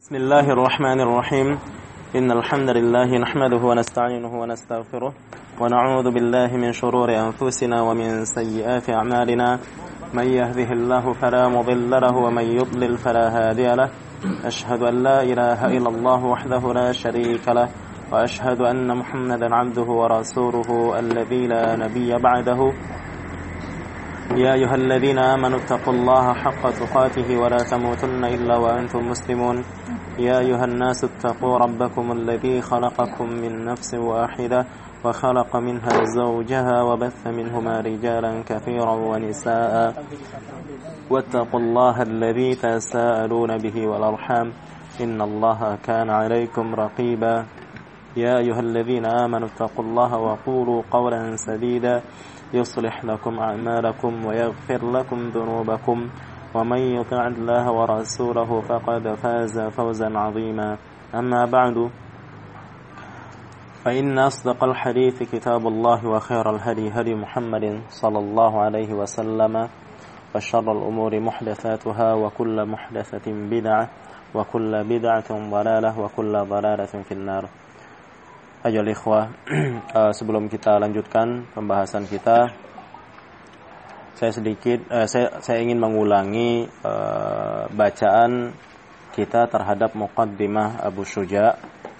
بسم الله الرحمن الرحيم إن الحمد لله نحمده ونستعينه ونستغفره ونعوذ بالله من شرور أنفسنا ومن سيئات أعمالنا من يهده الله فلا مضل له ومن يضلل فلا هادي له أشهد أن لا إله إلا الله وحده لا شريك له وأشهد أن محمدا عبده ورسوله الذي لا نبي بعده يا أيها الذين آمنوا اتقوا الله حق تقاته ولا تموتن إلا وأنتم مسلمون يا أيها الناس اتقوا ربكم الذي خلقكم من نفس واحدة وخلق منها زوجها وبث منهما رجالا كثيرا ونساء واتقوا الله الذي تساءلون به والأرحام إن الله كان عليكم رقيبا يا أيها الذين آمنوا اتقوا الله وقولوا قولا سديدا يصلح لكم أعمالكم ويغفر لكم ذنوبكم ومن يطع الله ورسوله فقد فاز فوزا عظيما أما بعد فإن أصدق الحديث كتاب الله وخير الهدي هدي محمد صلى الله عليه وسلم وشر الأمور محدثاتها وكل محدثة بدعة وكل بدعة ضلالة وكل ضلالة في النار. Ayolah ikhwah, sebelum kita lanjutkan pembahasan kita, saya ingin mengulangi bacaan kita terhadap muqaddimah Abu Syuja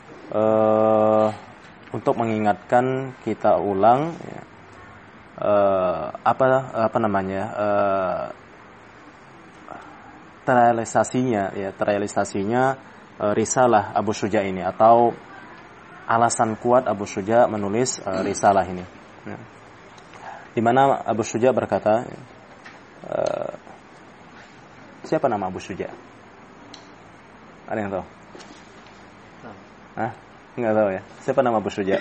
untuk mengingatkan kita ulang terrealisasinya risalah Abu Syuja ini, atau alasan kuat Abu Syuja menulis risalah ini. Di mana Abu Syuja berkata, siapa nama Abu Syuja? Ada yang tahu? Hah? Enggak tahu ya. Siapa nama Abu Syuja?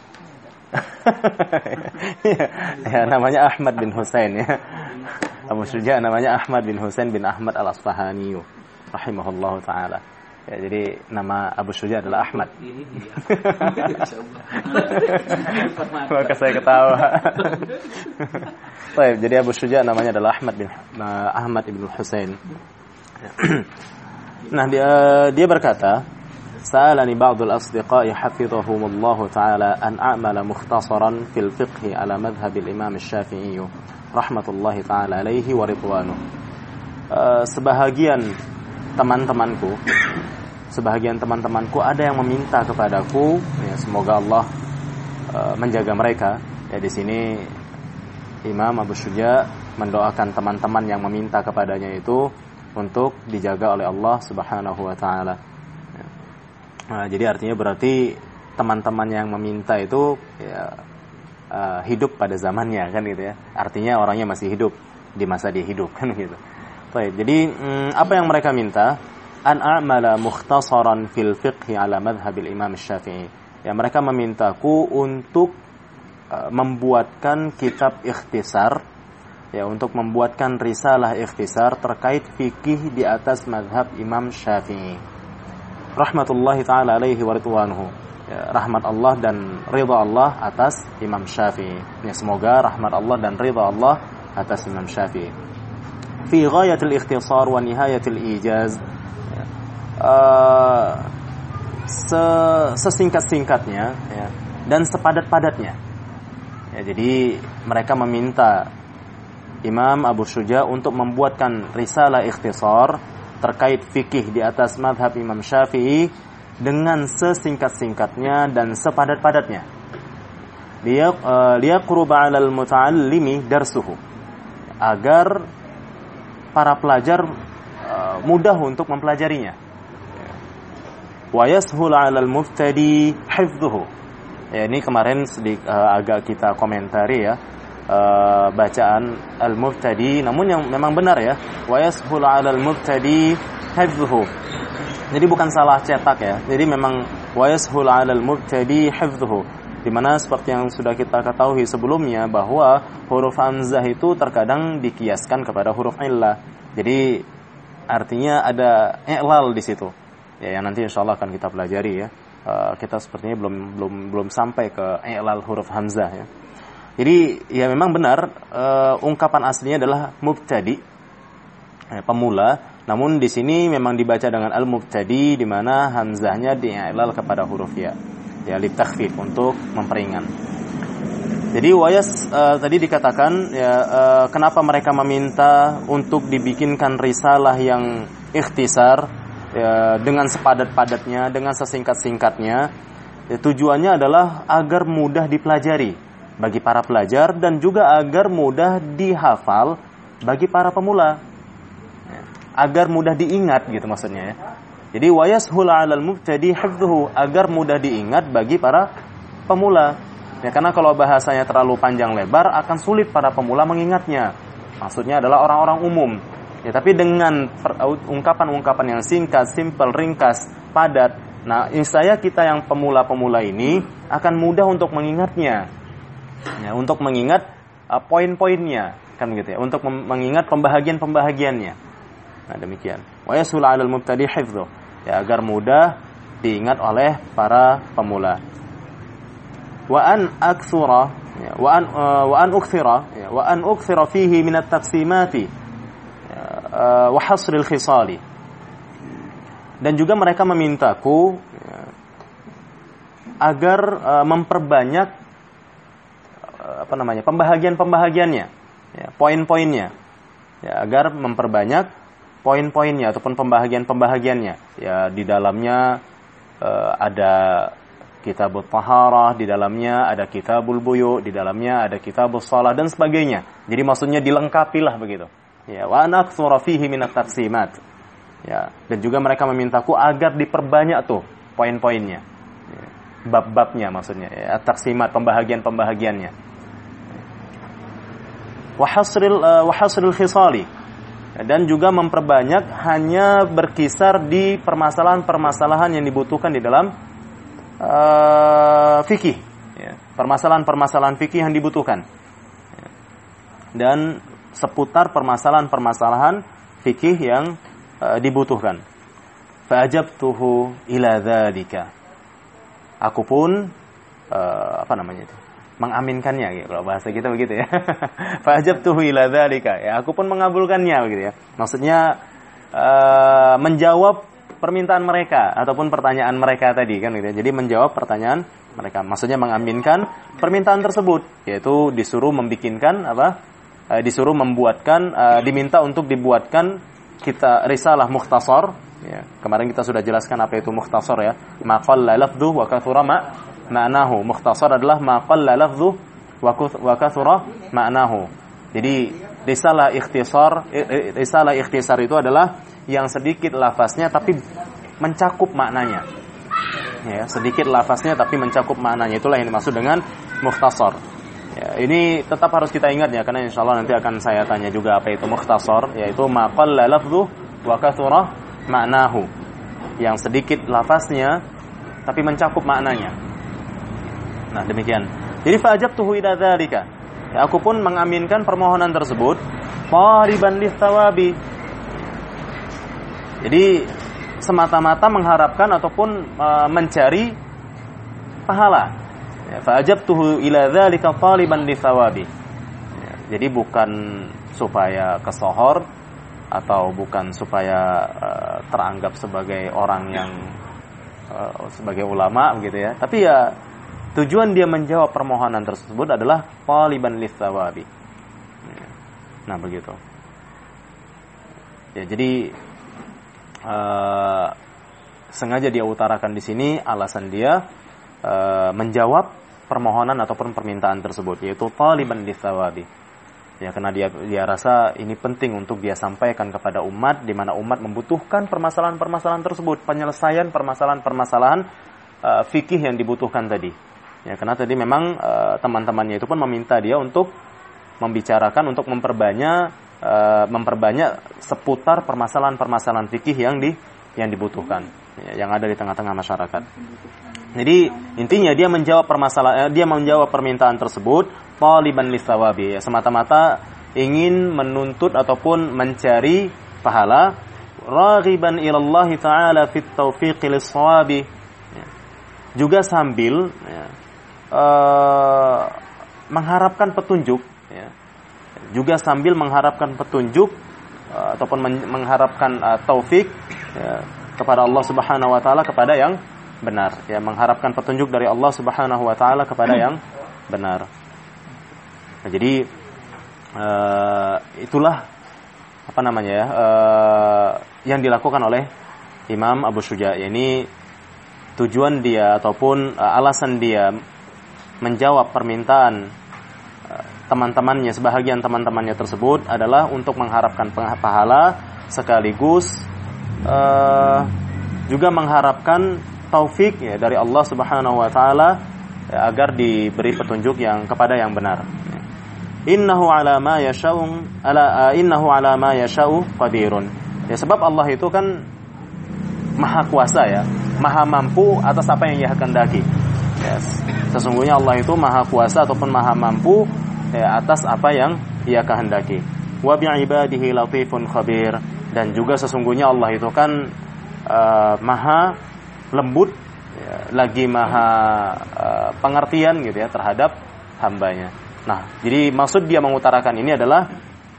Ya, namanya Ahmad bin Husain ya. Abu Syuja namanya Ahmad bin Husain bin Ahmad al-Asfahani rahimahullahu taala. Ya, jadi nama Abu Syuja adalah Ahmad. Maka saya ketawa. Baik, jadi Abu Syuja namanya adalah Ahmad ibn Husain. Nah, dia berkata, "Sa'alani ba'dul asdiqa'i hafizahumullahu ta'ala an a'mala mukhtasaran fil fiqh ala madhhabil Imam Asy-Syafi'i rahmatullahi ta'ala alaihi wa ridwanuh." Sebahagian teman-temanku ada yang meminta kepadaku, ya, semoga Allah menjaga mereka. Ya, di sini Imam Abu Syuja mendoakan teman-teman yang meminta kepadanya itu untuk dijaga oleh Allah Subhanahu wa taala. Ya. Nah, jadi artinya berarti teman-teman yang meminta itu ya, hidup pada zamannya kan gitu ya. Artinya orangnya masih hidup di masa dia hidup kan gitu. Baik, jadi apa yang mereka minta? An a'mala mukhtasaran fil fiqh ala madhhabil Imam Asy-Syafi'i. Ya, mereka memintaku untuk membuatkan kitab ikhtisar, ya, untuk membuatkan risalah ikhtisar terkait fikih di atas madhab Imam Syafi'i. Rahmatullahi ta'ala alaihi wa ridwanuhu. Ya, rahmat Allah dan ridha Allah atas Imam Syafi'i. Ya, semoga rahmat Allah dan ridha Allah atas Imam Syafi'i. Fi ghayatil ikhtisar wa nihayatil ijaz. Sesingkat-singkatnya ya, dan sepadat-padatnya ya, jadi mereka meminta Imam Abu Syuja untuk membuatkan risalah ikhtisar terkait fikih di atas madhab Imam Syafi'i dengan sesingkat-singkatnya dan sepadat-padatnya. Liyaqruba 'alal muta'allimi darsuhu, agar para pelajar mudah untuk mempelajarinya. Wa yashul 'alal muftadi hifdhuhu. Ya, ini kemarin agak kita komentari ya, bacaan al-muftadi, namun yang memang benar ya, wa yashul 'alal muftadi hifdhuhu. Jadi bukan salah cetak ya. Jadi memang wa yashul 'alal muftadi hifdhuhu, di mana seperti yang sudah kita ketahui sebelumnya bahwa huruf hamzah itu terkadang dikiaskan kepada huruf illah. Jadi artinya ada i'lal di situ. Ya, yang nanti insyaallah akan kita pelajari ya. Kita sepertinya belum sampai ke i'lal huruf hamzah ya. Jadi ya memang benar, ungkapan aslinya adalah mubtadi, pemula, Namun di sini memang dibaca dengan al-mubtadi, di mana hamzahnya di'ilal kepada huruf ya litakhfif, untuk memperingan. Jadi tadi dikatakan ya, kenapa mereka meminta untuk dibikinkan risalah yang ikhtisar ya, dengan sepadat-padatnya, dengan sesingkat-singkatnya. Ya, tujuannya adalah agar mudah dipelajari bagi para pelajar dan juga agar mudah dihafal bagi para pemula. Ya, agar mudah diingat gitu maksudnya ya. Jadi wayashul 'alal mubtadi hifdhuhu, agar mudah diingat bagi para pemula. Ya, karena kalau bahasanya terlalu panjang lebar akan sulit para pemula mengingatnya. Maksudnya adalah orang-orang umum. Ya, tapi dengan ungkapan-ungkapan yang singkat, simple, ringkas, padat, nah niscaya kita yang pemula-pemula ini akan mudah untuk mengingatnya. Ya, untuk mengingat poin-poinnya, kan gitu ya, untuk mengingat pembahagian-pembahagiannya. Nah, demikian. Wa yasul 'alal mubtadi hifdhu, ya, agar mudah diingat oleh para pemula. Wa an aktsura, ya, wa an ukthira fihi min at-taqsimati wa hasr al-khisali. Dan juga mereka memintaku ya, agar memperbanyak pembahagian-pembahagiannya, ya, poin-poinnya. Ya, agar memperbanyak poin-poinnya ataupun pembahagian-pembahagiannya. Ya, di dalamnya ada kitabul taharah, di dalamnya ada kitabul buyu, di dalamnya ada kitabus shalah dan sebagainya. Jadi maksudnya dilengkapilah begitu. Ya, wa anaktsura fihi minat taqsimat. Ya, dan juga mereka memintaku agar diperbanyak tuh poin-poinnya. Ya, bab-babnya maksudnya, ya, taqsimat, pembahagian-pembahagiannya. Wa hasril khisali. Dan juga memperbanyak hanya berkisar di permasalahan-permasalahan yang dibutuhkan di dalam fikih, ya, permasalahan-permasalahan fikih yang dibutuhkan, ya, dan seputar permasalahan-permasalahan fikih yang dibutuhkan. Fa'ajabtuhu ila dzalika. Aku pun mengaminkannya, gitu. Kalau bahasa kita begitu ya. Fa'ajabtuhu ila dzalika. Ya, aku pun mengabulkannya begitu ya. Maksudnya menjawab permintaan mereka ataupun pertanyaan mereka tadi, kan gitu ya. Jadi menjawab pertanyaan mereka. Maksudnya mengaminkan permintaan tersebut, yaitu disuruh diminta untuk dibuatkan kita risalah mukhtasar, ya. Kemarin kita sudah jelaskan apa itu mukhtasar ya. Ma qalla lafdhu wa kathura ma'nahu. Mukhtasar adalah ma qalla lafdhu wa kathura ma'nahu. Jadi risalah ikhtisar itu adalah yang sedikit lafaznya tapi mencakup maknanya. Ya, sedikit lafaznya tapi mencakup maknanya. Itulah yang dimaksud dengan mukhtasar. Ya, ini tetap harus kita ingat ya, karena insyaallah nanti akan saya tanya juga apa itu mukhtasar, yaitu ma qalla lafdhu wa kathura ma'nahu. Yang sedikit lafaznya tapi mencakup maknanya. Nah, demikian. Jadi fa'ajabtuhu ila dzalika. Ya, aku pun mengaminkan permohonan tersebut qariban lis-tsawabi. Jadi semata-mata mengharapkan ataupun mencari pahala. Ya, fa'ajabtuhu ila dzalika qariban lis-tsawabi. Ya, jadi bukan supaya kesohor atau bukan supaya teranggap sebagai orang yang sebagai ulama begitu ya. Tapi ya tujuan dia menjawab permohonan tersebut adalah qaliban lis-tsawabi. Nah, begitu. Ya, jadi sengaja dia utarakan di sini alasan dia menjawab permohonan ataupun permintaan tersebut, yaitu qaliban lis-tsawabi. Ya, karena dia rasa ini penting untuk dia sampaikan kepada umat, di mana umat membutuhkan permasalahan-permasalahan tersebut, penyelesaian permasalahan-permasalahan fikih yang dibutuhkan tadi. Ya, karena tadi memang teman-temannya itu pun meminta dia untuk membicarakan, untuk memperbanyak seputar permasalahan-permasalahan fikih yang dibutuhkan, ya, yang ada di tengah-tengah masyarakat. Jadi intinya dia menjawab permintaan tersebut taliban lis-tsawabi, ya, semata-mata ingin menuntut ataupun mencari pahala, raghiban ila Allah taala fit taufiq lis-shawabi, ya, juga sambil mengharapkan petunjuk, ya, juga sambil mengharapkan petunjuk ataupun mengharapkan taufik ya, kepada Allah Subhanahu wa taala kepada yang benar, ya, mengharapkan petunjuk dari Allah Subhanahu wa taala kepada yang benar. Nah, jadi itulah apa namanya ya, yang dilakukan oleh Imam Abu Syuja'. Ini tujuan dia ataupun alasan dia menjawab permintaan teman-temannya, sebahagian teman-temannya tersebut adalah untuk mengharapkan pahala sekaligus juga mengharapkan taufik ya dari Allah Subhanahu wa taala ya, agar diberi petunjuk yang kepada yang benar. Innahu ala ma yasha'u qadirun. Ya, sebab Allah itu kan maha kuasa ya, maha mampu atas apa yang Ia kehendaki. Ya, sesungguhnya Allah itu maha kuasa ataupun maha mampu ya, atas apa yang Ia kehendaki. Wa bi'ibadihi latifun khabir, dan juga sesungguhnya Allah itu kan maha lembut ya, lagi maha pengertian gitu ya terhadap hambanya. Nah, jadi maksud dia mengutarakan ini adalah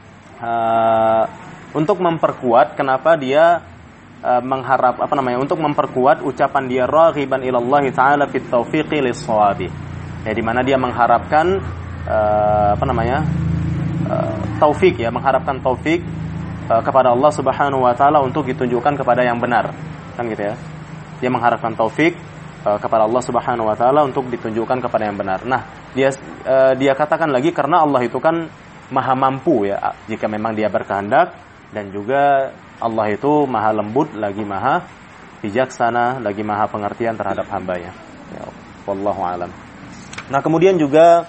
untuk memperkuat kenapa dia untuk memperkuat ucapan dia raghiban ilallah taala fit taufiqi lis-shawabi. Ya, di mana dia mengharapkan taufik ya, mengharapkan taufik kepada Allah Subhanahu wa taala untuk ditunjukkan kepada yang benar. Kan gitu ya. Dia mengharapkan taufik kepada Allah Subhanahu wa taala untuk ditunjukkan kepada yang benar. Nah, dia katakan lagi karena Allah itu kan maha mampu ya jika memang dia berkehendak, dan juga Allah itu maha lembut lagi maha bijaksana lagi maha pengertian terhadap hambanya. Ya, wallahu alam. Nah, kemudian juga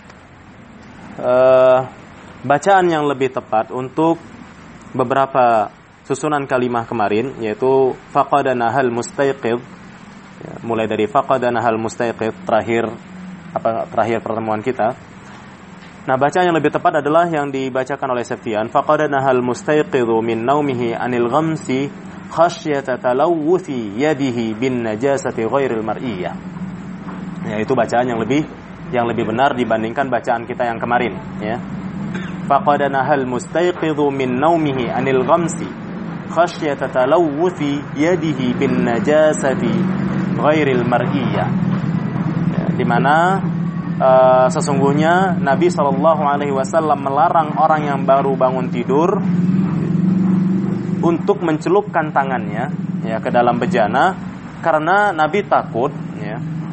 bacaan yang lebih tepat untuk beberapa susunan kalimah kemarin yaitu faqadanahal mustaiqidh ya, mulai dari faqadanahal mustaiqidh terakhir pertemuan kita. Nah, bacaan yang lebih tepat adalah yang dibacakan oleh Sufyan, faqadanahal mustaiqidhu min naumihi anil ghamsi khasyata talawuthi yadihi bin najasati ghairil mar'iyah. Ya, itu bacaan yang lebih benar dibandingkan bacaan kita yang kemarin ya. Faqadanahal mustaiqidhu min naumihi anil ghamsi khasyata talawuthi yadihi bin najasati ghairil mar'iyah. Ya, di mana sesungguhnya Nabi SAW melarang orang yang baru bangun tidur untuk mencelupkan tangannya ya ke dalam bejana, karena Nabi takut ya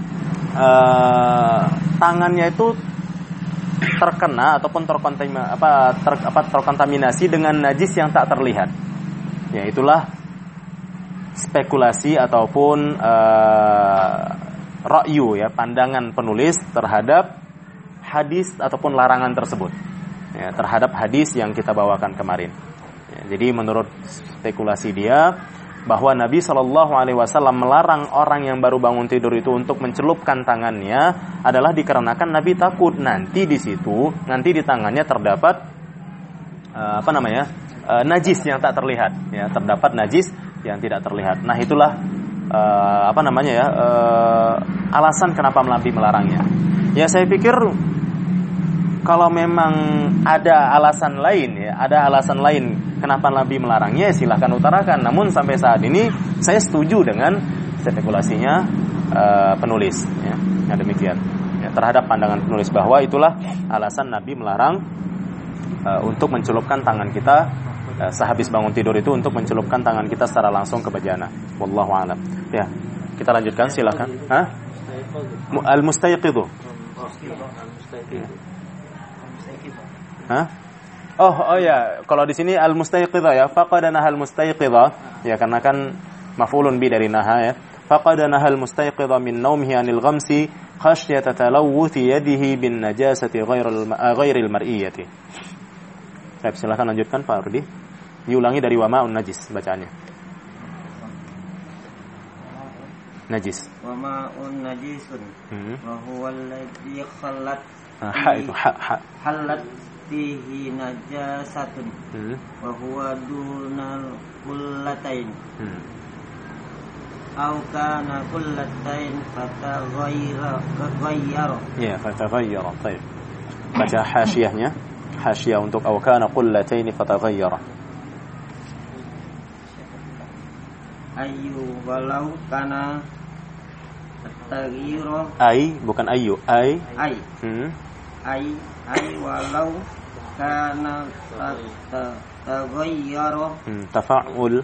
tangannya itu terkena ataupun terkontaminasi dengan najis yang tak terlihat. Ya, itulah spekulasi ataupun ra'yu ya, pandangan penulis terhadap hadis ataupun larangan tersebut. Ya, terhadap hadis yang kita bawakan kemarin. Ya, jadi menurut spekulasi dia bahwa Nabi SAW melarang orang yang baru bangun tidur itu untuk mencelupkan tangannya adalah dikarenakan Nabi takut nanti di tangannya terdapat najis yang tak terlihat ya, terdapat najis yang tidak terlihat. Nah, itulah alasan kenapa Nabi melarangnya. Ya, saya pikir kalau memang ada alasan lain kenapa Nabi melarangnya, silahkan utarakan. Namun sampai saat ini saya setuju dengan spekulasinya penulis ya. Nah, demikian ya, terhadap pandangan penulis bahwa itulah alasan Nabi melarang untuk mencelupkan tangan kita sehabis bangun tidur itu, untuk mencelupkan tangan kita secara langsung ke bejana. Wallahu a'lam. Ya, kita lanjutkan silakan. Al-mustaiqidhu. Oh ya, kalau di sini al-mustaiqidha ya, faqadanaha al-mustaiqidha ya, karena kan maf'ulun bi dari naha ya. Faqadanaha al-mustaiqidha min naumihi anil ghamsi khasyata talawuthi yadihi bin najasati ghairil mar'iyyati. Baik, silakan lanjutkan Pak Rudi. Diulangi dari wama'un najis bacaannya. Najis. Wama'un najisun. Wa huwa alladhi khallat. Halat fihi najasatun. Wa huwa dunal kullatain. Aw kana kullatain fataghayyara. Ya, fataghayyara. Baik. Baca hasyiyahnya. Hasyiyah untuk aw kana kullatain fataghayyara. ayu walau kana taghiro bukan ayu, ai. Ai walau kana taghayyara tafa'ul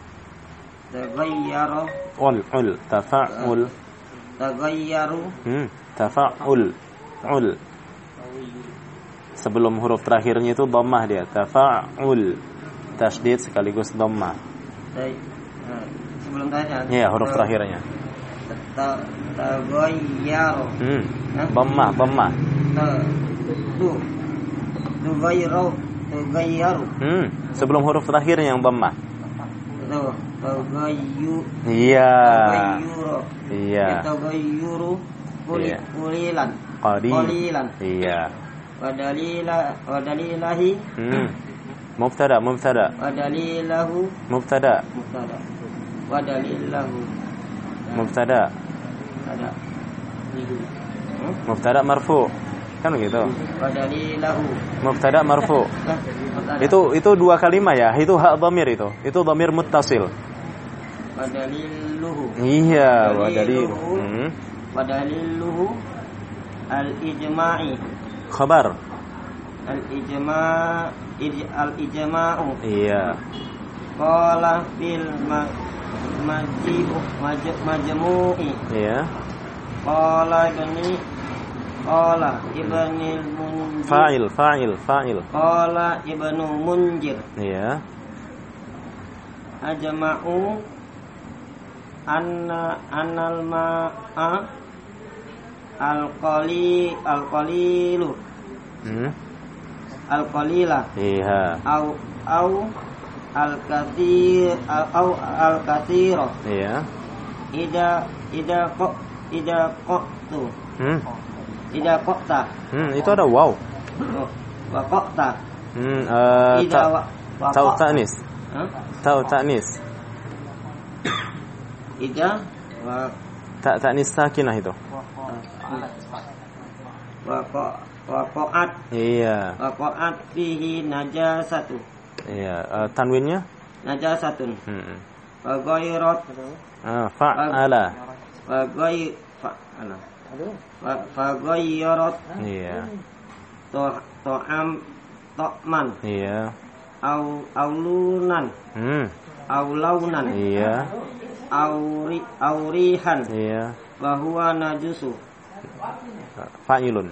tafa'ul taghayyaru tafa'ul sebelum huruf terakhirnya itu dhammah dia, tafa'ul, tasydid sekaligus dhammah. Sebelum tanya. Ya, huruf terakhirnya. Taghayyaru. Dhammah. Taghayyaru. Sebelum huruf terakhirnya yang dhammah. Iya. Taghayyuru qulilan. Qalilan. Iya. Wadalilahi mubtada wadalilahu mubtada wadalilahu mubtada marfu kan begitu, wadalilahu mubtada marfu. Itu dua kalimat ya, itu hak dhamir, itu dhamir muttasil. Wadaliluhu. Iya, wadaliluhu al-ijma'i. Khabar. Al-ijma'u. Iya. Qala fil majmu'i. Iya. Qala ibnul munjir. Fa'il. Qala ibnu munjir. Iya. Ajma'u anal ma'a al-qalilu. Al-qalila. Iya. Au al-katsira. Iya. Ida qaqtu. Ida qaqta. Itu ada waw. Wa qaqta. Ta'u ta'nis. Ta'u ta'nis. Ida wa ta'nis sakinah itu. Waqa'at. Iya. Waqa'at fihi najasatu. Iya, tanwinnya najasatun. Wa ghairat. Fa'ala. Wa fa'ala. Fa ghairat. Iya. Ta'man. Iya. Aulunan. Aulaunan. Iya. Aurihan. Iya. Wa huwa najusu. Fa'ilun.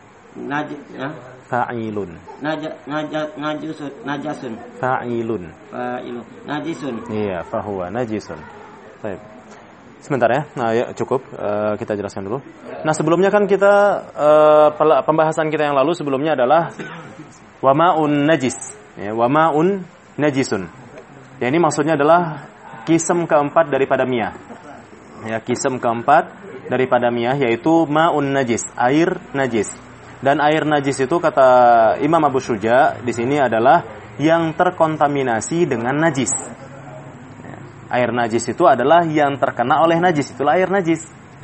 Fa'ilun. Najasun. Fa'ilun. Najisun. Iya, fahuwa najisun. Baik. Sebentar ya. Nah, ya cukup. Kita jelaskan dulu. Nah, sebelumnya kan kita pembahasan kita yang lalu sebelumnya adalah wama'un najis. Ya, wama'un najisun. Ya, ini maksudnya adalah kisem keempat daripada miyah. Ya, kisem keempat daripada miyah yaitu ma'un najis, air najis. Dan air najis itu kata Imam Abu Syuja di sini adalah yang terkontaminasi dengan najis. Ya, air najis itu adalah yang terkena oleh najis, itulah air najis.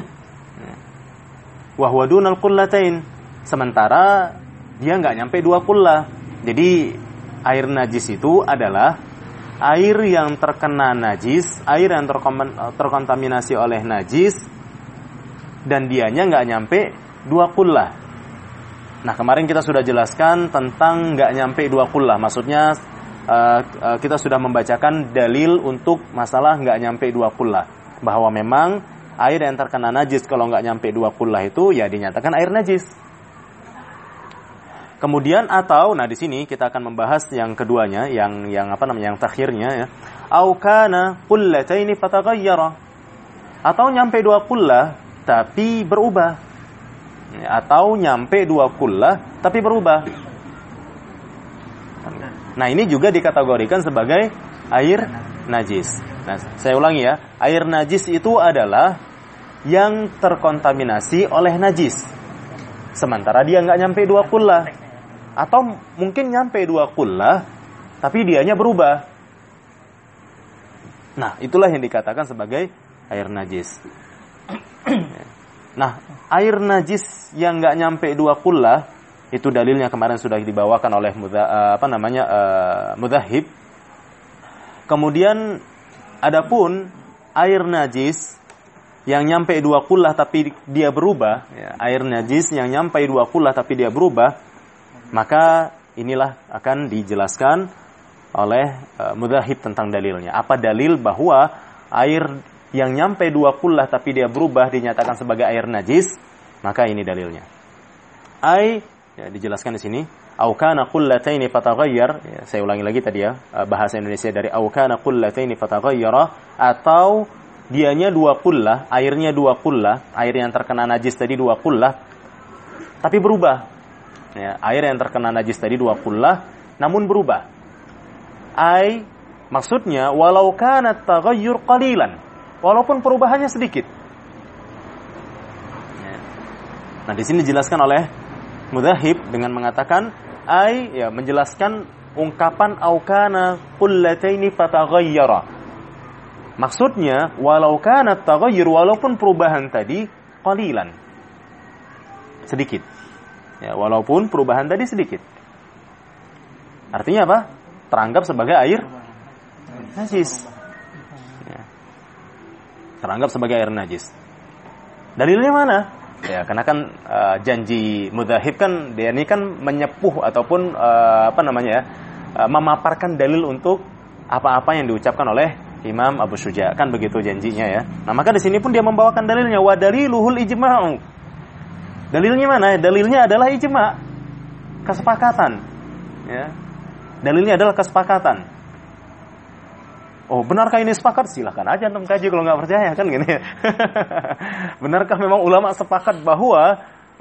Wa huwa dunal qullatain, sementara dia enggak nyampe 2 qullah. Jadi air najis itu adalah air yang terkena najis, air yang terkontaminasi oleh najis, dan dianya nggak nyampe 2 qullah. Nah, kemarin kita sudah jelaskan tentang nggak nyampe 2 qullah. Maksudnya kita sudah membacakan dalil untuk masalah nggak nyampe 2 qullah, bahwa memang air yang terkena najis kalau nggak nyampe 2 qullah itu ya dinyatakan air najis. Kemudian atau, nah di sini kita akan membahas yang keduanya, yang terakhirnya ya. Au kana qullataini fataghayyara. Atau nyampe 2 qullah tapi berubah. Atau nyampe 2 qullah tapi berubah. Nah, ini juga dikategorikan sebagai air najis. Nah, saya ulangi ya. Air najis itu adalah yang terkontaminasi oleh najis. Sementara dia nggak nyampe 2 qullah. Atau mungkin nyampe 2 qullah tapi dianya berubah. Nah, itulah yang dikatakan sebagai air najis. Nah, air najis yang nggak nyampe 2 qullah itu dalilnya kemarin sudah dibawakan oleh mudahhib. Kemudian Adapun air najis yang nyampe 2 qullah tapi dia berubah, ya, air najis yang nyampe 2 qullah tapi dia berubah, maka inilah akan dijelaskan oleh mudhahib tentang dalilnya. Apa dalil bahwa air yang nyampe 2 qullah tapi dia berubah dinyatakan sebagai air najis? Maka ini dalilnya. Ya, dijelaskan di sini, au kana qullataini fataghayyar, ya, saya ulangi lagi tadi ya, bahasa Indonesia dari au kana qullataini fataghayyara, atau dianya 2 qullah, airnya 2 qullah, air yang terkena najis tadi 2 qullah tapi berubah. Ya, air yang terkena najis tadi 2 qullah namun berubah. Maksudnya walau kana taghayyur qalilan, walaupun perubahannya sedikit. Ya. Nah, di sini dijelaskan oleh mudhahib dengan mengatakan ya, menjelaskan ungkapan au kana qullataini fataghayyara. Maksudnya walau kana taghayyur, walaupun perubahan tadi qalilan, sedikit. Ya, walaupun perubahan tadi sedikit. Artinya apa? Teranggap sebagai air najis. Ya. Teranggap sebagai air najis. Dalilnya mana? Ya, karena kan janji mudhahib kan dia ini kan menyepuh ataupun memaparkan dalil untuk apa-apa yang diucapkan oleh Imam Abu Syuja, kan begitu janjinya ya. Nah, maka di sini pun dia membawakan dalilnya, wa daliluhul ijma'u. Dalilnya mana? Dalilnya adalah ijma', kesepakatan. Ya. Dalilnya adalah kesepakatan. Oh, benarkah ini sepakat? Silakan aja antum kaji kalau nggak percaya, kan gini. Benarkah memang ulama sepakat bahwa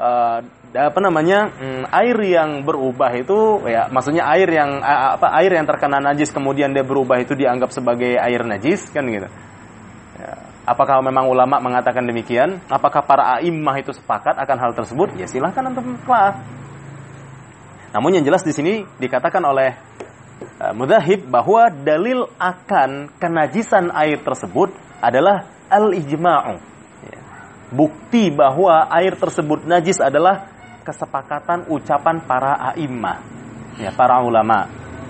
air yang berubah itu, ya maksudnya air yang terkena najis kemudian dia berubah itu dianggap sebagai air najis, kan gitu. Ya, apakah memang ulama mengatakan demikian? Apakah para a'immah itu sepakat akan hal tersebut? Ya silakan antum telah. Namun yang jelas di sini dikatakan oleh mudhahib bahwa dalil akan kenajisan air tersebut adalah al-ijma'u. Ya. Bukti bahwa air tersebut najis adalah kesepakatan ucapan para a'immah, ya, para ulama.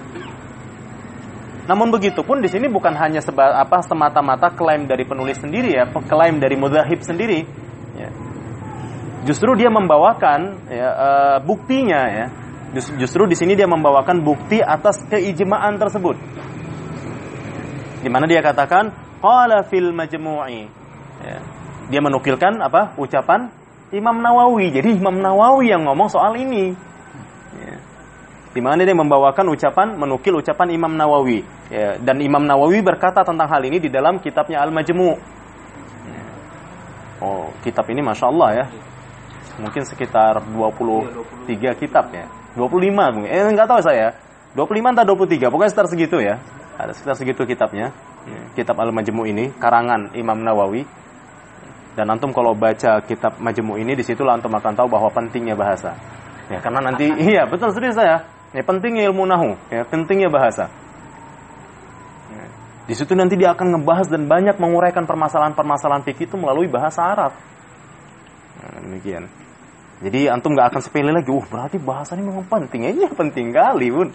Namun begitu pun di sini bukan hanya semata-mata klaim dari penulis sendiri ya, klaim dari mudhahib sendiri. Ya. Justru dia membawakan buktinya ya. Justru di sini dia membawakan bukti atas keijma'an tersebut. Di mana dia katakan qala fil majmu'i. Ya. Dia menukilkan ucapan Imam Nawawi. Jadi Imam Nawawi yang ngomong soal ini. Ya. Di mana dia membawakan menukil ucapan Imam Nawawi. Ya. Dan Imam Nawawi berkata tentang hal ini di dalam kitabnya Al-Majmu'. Ya. Oh, kitab ini Masya Allah ya. Mungkin sekitar 23 kitab ya. 25 mungkin. Enggak tahu saya. 25 atau 23. Pokoknya sekitar segitu ya. Ada sekitar segitu kitabnya. Ya. Kitab Al-Majmu' ini karangan Imam Nawawi. Dan antum kalau baca kitab Majmu' ini, disitulah antum akan tahu bahwa pentingnya bahasa. Ya, karena nanti, iya betul serius saya. Ya, pentingnya ilmu nahu, ya, pentingnya bahasa. Ya. Di situ nanti dia akan ngebahas dan banyak menguraikan permasalahan-permasalahan fikih itu melalui bahasa Arab. Nah, demikian. Jadi antum nggak akan sepele lagi. Berarti bahasa ini memang penting. Iya penting kali pun.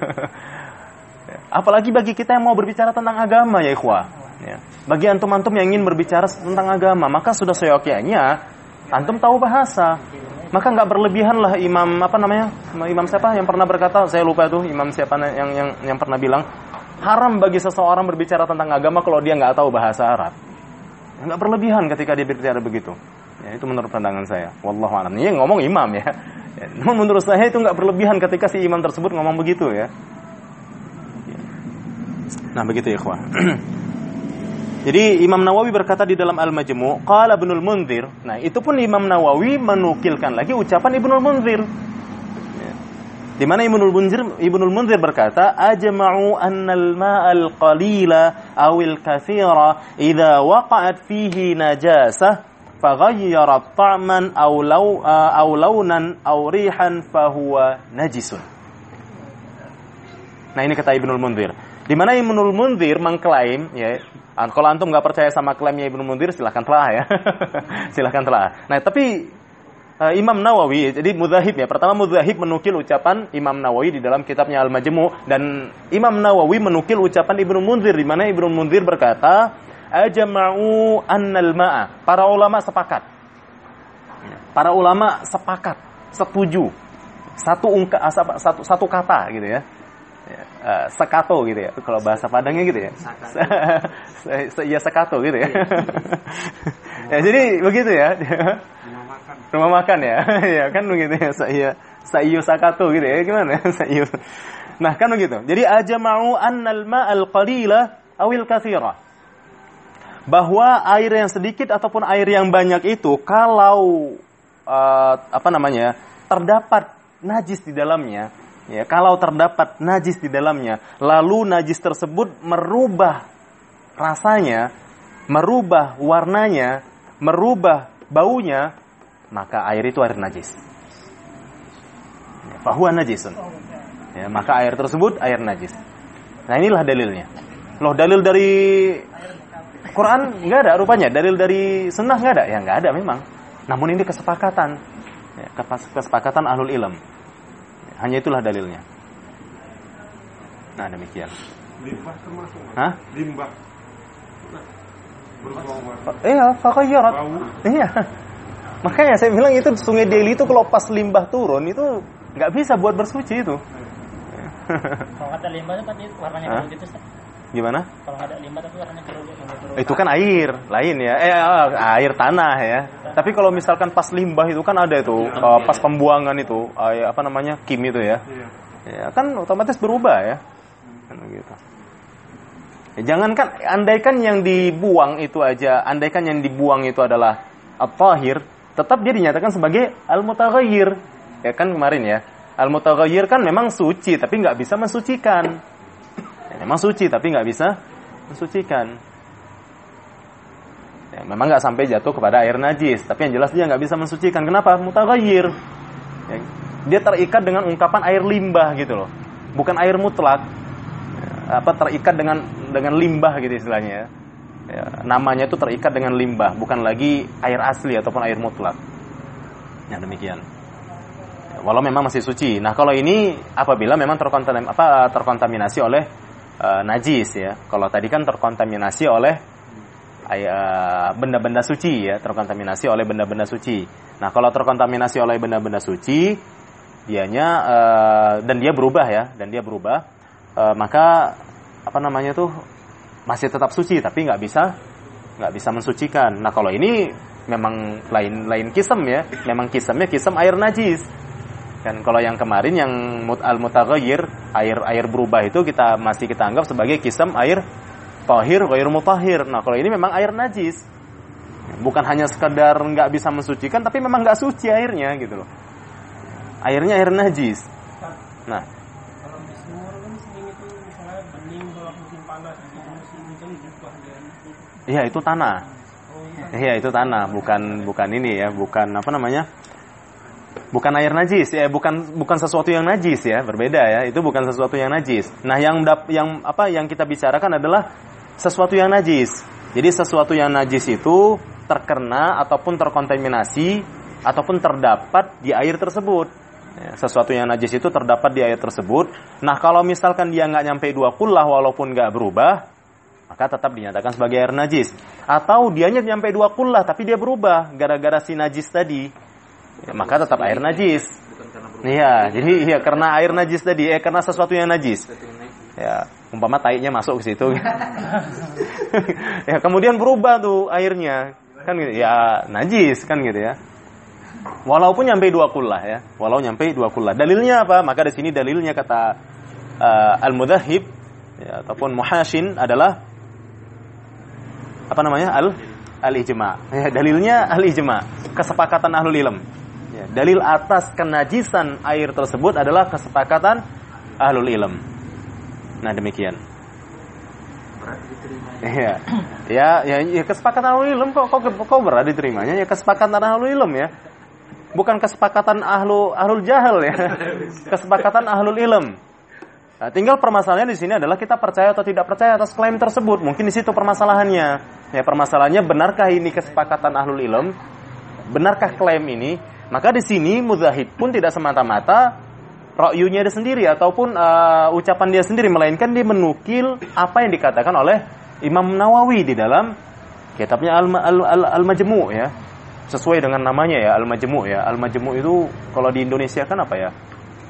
Apalagi bagi kita yang mau berbicara tentang agama ya ikhwah. Ya. Bagi antum-antum yang ingin berbicara tentang agama, maka sudah seyogyanya antum tahu bahasa. Maka nggak berlebihan lah Imam siapa yang pernah berkata, saya lupa itu Imam siapa yang pernah bilang haram bagi seseorang berbicara tentang agama kalau dia nggak tahu bahasa Arab. Nggak berlebihan ketika dia berbicara begitu. Ya, itu menurut pandangan saya. Wallahu a'lam. Ini ngomong imam ya. Namun menurut saya itu nggak berlebihan ketika si imam tersebut ngomong begitu ya. Nah begitu ya ikhwah. Jadi Imam Nawawi berkata di dalam Al-Majmu', qala Ibnul Munzir. Nah itu pun Imam Nawawi menukilkan lagi ucapan Ibnul Munzir. Ya. Di mana Ibnul Munzir berkata, ajma'u annal ma'al qalila awil kathira idza waqa'at fihi najasah faghayyarat ta'man aw launan aw rihan fahuwa najisun. Nah ini kata Ibnul Munzir. Di mana Ibnul Munzir mengklaim ya, kalau antum nggak percaya sama klaimnya Ibnul Munzir silahkan telah ya. Silahkan telah. Nah tapi Imam Nawawi, jadi mudhahib ya. Pertama mudhahib menukil ucapan Imam Nawawi di dalam kitabnya Al-Majmu', dan Imam Nawawi menukil ucapan Ibnu Munzir di mana Ibnu Munzir berkata, ajma'u annal ma'a. Para ulama sepakat. Para ulama sepakat, setuju. Satu kata gitu ya. Sekato gitu ya. Kalau bahasa Padangnya gitu ya. Ya sekato gitu ya. Ya jadi begitu ya. Rumah makan ya. Ya kan begitu ya. Saiyo sakato gitu ya. Gimana? Saiyo. Nah, kan begitu. Jadi ajma'u annal ma'al qalila awil katsira. Bahwa air yang sedikit ataupun air yang banyak itu kalau terdapat najis di dalamnya, ya, kalau terdapat najis di dalamnya, lalu najis tersebut merubah rasanya, merubah warnanya, merubah baunya, maka air itu air najis. Fahuwa najisun. Ya, maka air tersebut air najis. Nah, inilah dalilnya. Loh, dalil dari Quran nggak ada rupanya, dalil dari sunnah nggak ada, ya nggak ada memang. Namun ini kesepakatan, ya, kesepakatan ahlul ilm. Hanya itulah dalilnya. Nah, demikian. Limbah termasuk. Hah? Limbah. Berbau. Iya, fakayyarat. Iya. Makanya saya bilang itu Sungai Delhi itu kalau pas limbah turun itu nggak bisa buat bersuci itu. Kalau ada limbah tapi warnanya biru gitu. Gimana? Kalau ada limbah tapi warnanya biru. Itu kan air, lain ya. Air tanah ya. Tapi kalau misalkan pas limbah itu kan ada itu, pas pembuangan itu, kim itu ya. Ya kan otomatis berubah ya. Kan begitu. Ya, jangankan andaikan yang dibuang itu adalah at-tahir, tetap dia dinyatakan sebagai al-mutaghayyir. Ya kan kemarin ya. Al-mutaghayyir kan memang suci tapi nggak bisa mensucikan. Ya, memang suci tapi nggak bisa mensucikan. Ya, memang nggak sampai jatuh kepada air najis, tapi yang jelas dia nggak bisa mensucikan. Kenapa? Mutaghayyir. Ya, dia terikat dengan ungkapan air limbah gitu loh, bukan air mutlak. Ya, terikat dengan limbah gitu istilahnya. Ya, namanya itu terikat dengan limbah, bukan lagi air asli ataupun air mutlak. Ya, demikian. Ya, walau memang masih suci. Nah, kalau ini apabila memang terkontaminasi oleh najis ya. Kalau tadi kan terkontaminasi oleh benda-benda suci ya, terkontaminasi oleh benda-benda suci. Nah, kalau terkontaminasi oleh benda-benda suci, dan dia berubah, maka masih tetap suci tapi nggak bisa mensucikan. Nah, kalau ini memang lain kisam ya, memang kisam air najis. Kan kalau yang kemarin yang al-mutaghayyir, air berubah itu kita anggap sebagai kisam air tahir ghairu mutahhir. Nah, kalau ini memang air najis. Bukan hanya sekadar nggak bisa mensucikan, tapi memang nggak suci airnya gitu loh. Airnya air najis. Nah, Kalau di sumur kan sering itu misalnya bening kalau musim panas itu musim hujan berubah dia. iya itu tanah. Iya itu tanah, bukan ini ya, bukan bukan air najis ya, bukan sesuatu yang najis ya, berbeda ya. Itu bukan sesuatu yang najis. Nah, yang kita bicarakan adalah sesuatu yang najis. Jadi sesuatu yang najis itu terkena ataupun terkontaminasi ataupun terdapat di air tersebut. Ya, sesuatu yang najis itu terdapat di air tersebut. Nah, kalau misalkan dia nggak nyampe 2 kullah walaupun nggak berubah, maka tetap dinyatakan sebagai air najis. Atau dianya nyampe 2 kullah tapi dia berubah gara-gara si najis tadi, ya, maka tetap air najis. Iya, jadi karena air najis tadi, karena sesuatu yang najis. Ya, umpama tainya masuk ke situ. Ya, kemudian berubah tuh airnya. Kan gitu. Ya, najis kan gitu ya. Walaupun nyampe 2 kullah ya. Walau nyampe 2 kullah. Dalilnya apa? Maka di sini dalilnya kata al-mudhahib ya, ataupun muhashin adalah al-ijma'. Ya, dalilnya al-ijma', kesepakatan ahlul ilm. Ya, dalil atas kenajisan air tersebut adalah kesepakatan ahlul ilm. Nah, demikian. Iya. Ya kesepakatan ahlul ilm kok berat diterimanya? Ya kesepakatan ahlul ilm ya. Bukan kesepakatan ahlul jahal ya. Kesepakatan ahlul ilm. Nah, tinggal permasalahannya di sini adalah kita percaya atau tidak percaya atas klaim tersebut. Mungkin di situ permasalahannya. Ya, permasalahannya benarkah ini kesepakatan ahlul ilm benarkah klaim ini? Maka di sini muzahib pun tidak semata-mata ra'yunya dia sendiri ataupun ucapan dia sendiri, melainkan dia menukil apa yang dikatakan oleh Imam Nawawi di dalam kitabnya Al-Majmu' ya. Sesuai dengan namanya ya, Al-Majmu' ya. Al-Majmu' itu kalau di Indonesia kan apa ya?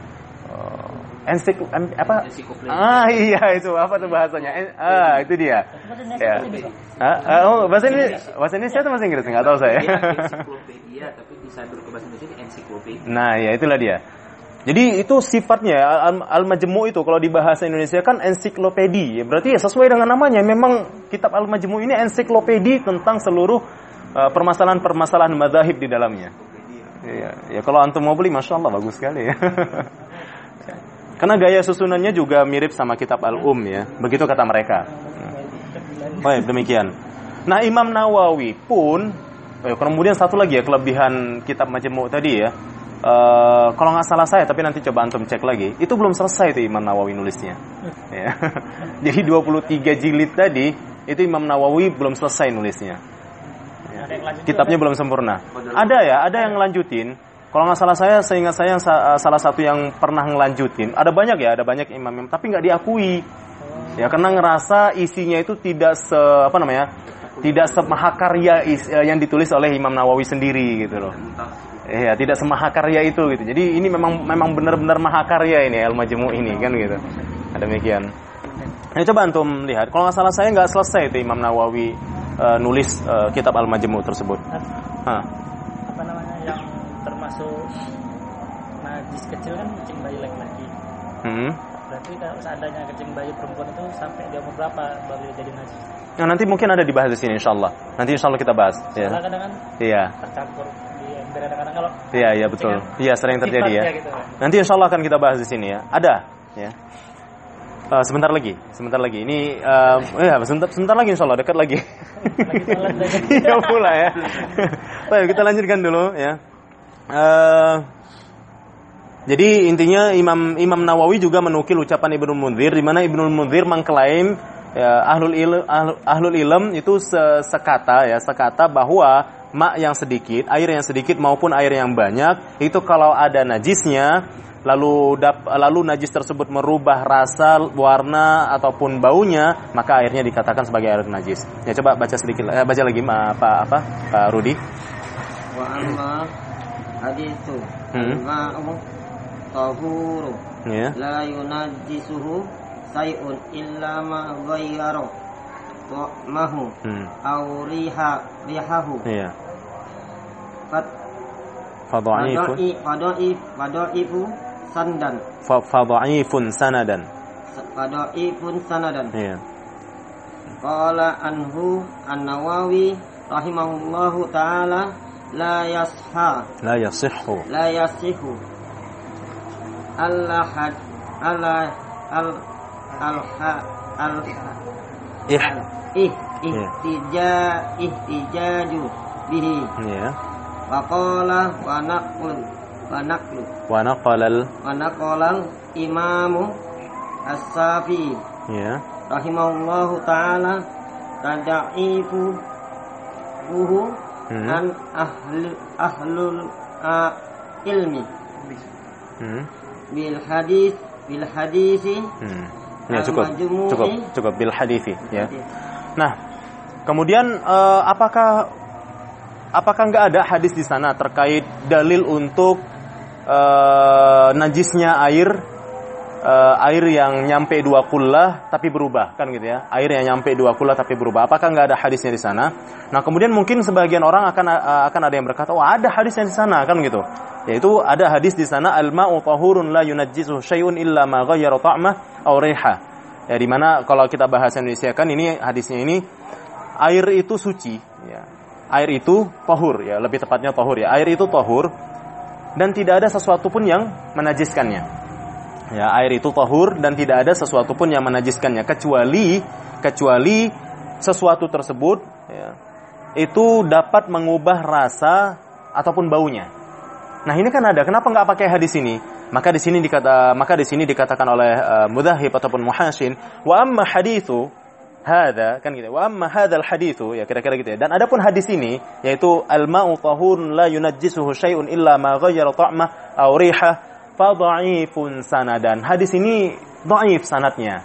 Iya itu apa tuh bahasanya? Itu dia. Ya. Bahasa Indonesia atau bahasa Inggris? Enggak tahu saya. Ensiklopedia, tapi disadur ke bahasa Indonesia ensiklopedia. Nah, ya itulah dia. Jadi itu sifatnya Al-Majmu' itu kalau di bahasa Indonesia kan ensiklopedi. Berarti ya sesuai dengan namanya, memang kitab Al-Majmu' ini ensiklopedi tentang seluruh permasalahan-permasalahan madzhab di dalamnya. Ya kalau antum mau beli, masya Allah bagus sekali ya. Karena gaya susunannya juga mirip sama kitab Al-Um ya. Begitu kata mereka. Baik, demikian. Nah, Imam Nawawi pun kemudian satu lagi ya kelebihan kitab Majmu' tadi ya. Kalau nggak salah saya, tapi nanti coba antum cek lagi. Itu belum selesai tuh Imam Nawawi nulisnya. Ya. Jadi 23 jilid tadi itu Imam Nawawi belum selesai nulisnya. Ya. Kitabnya belum sempurna. Ada yang ngelanjutin. Kalau nggak salah saya, seingat saya salah satu yang pernah ngelanjutin. Ada banyak imam, tapi nggak diakui. Ya karena ngerasa isinya itu tidak semahakarya yang ditulis oleh Imam Nawawi sendiri gitu loh. Ya tidak semahakarya itu gitu. Jadi ini memang benar-benar mahakarya ini Al-Majmu' ini kan gitu. Demikian. Nah, coba antum lihat. Kalau nggak salah saya nggak selesai itu Imam Nawawi nulis kitab Al-Majmu' tersebut. Apa namanya yang termasuk najis kecil kan kencing bayi laki-laki. Berarti kalau seandainya kencing bayi perempuan itu sampai dia umur berapa baru jadi najis? Nah, nanti mungkin ada dibahas di sini insyaallah. Nanti insyaallah kita bahas. Ya. Kadang-kadang iya. Tercampur di kadang-kadang kalau. Iya betul. Iya sering terjadi ya. Gitu. Nanti insyaallah akan kita bahas di sini ya. Ada ya. Sebentar lagi. Ini sebentar lagi insyaallah, dekat lagi. Iya pula ya. Baik, kita lanjutkan dulu ya. Jadi intinya Imam Nawawi juga menukil ucapan Ibnu Mundzir di mana Ibnu Mundzir mengklaim ya, ahlul ilm itu sekata bahwa air yang sedikit maupun air yang banyak itu kalau ada najisnya lalu najis tersebut merubah rasa, warna ataupun baunya, maka airnya dikatakan sebagai air najis. Ya coba baca lagi Pak Rudi. Wa amma haditsu ma'u tahuru la yunajjisuhu say'un illa ma ghayyara ta'mahu aw rihahu. Iya. Fadha'ifun sanadan. Iya. Qala anhu An-Nawawi rahimahullahu ta'ala la yasihhu ihtijaju bihi. Iya. Waqala wa naqalal imamu as-Safi rahimahullahu ta'ala tadaifu an ahlul ilmi bil hadisi. Ya, cukup bil hadisi ya. Nah, kemudian apakah nggak ada hadis di sana terkait dalil untuk najisnya air yang nyampe 2 kullah tapi berubah kan gitu ya, air yang nyampe 2 kullah tapi berubah, apakah nggak ada hadisnya di sana? Nah kemudian mungkin sebagian orang akan ada yang berkata, ada hadisnya di sana kan gitu, yaitu ada hadis di sana al-ma'u tahurun la yunajjisuhu syai'un illa ma ghayyara ta'mah aw riha, ya dimana kalau kita bahasa Indonesia kan ini hadisnya ini air itu suci ya, air itu tahur ya, lebih tepatnya tahur ya, air itu tahur dan tidak ada sesuatu pun yang menajiskannya. Ya, air itu tahur dan tidak ada sesuatu pun yang menajiskannya kecuali sesuatu tersebut ya, itu dapat mengubah rasa ataupun baunya. Nah, ini kan ada. Kenapa nggak pakai hadis ini? Maka di sini dikatakan oleh mudhahib ataupun muhassin, wa amma haditsu hadza kan gitu. Wa amma hadzal haditsu ya kira-kira gitu ya. Dan adapun hadis ini yaitu al-ma'u tahurun la yunajjisuhu syai'un illa ma ghayyara ta'mah aw rihah fa dha'ifun sanadan. Hadis ini dhaif sanadnya.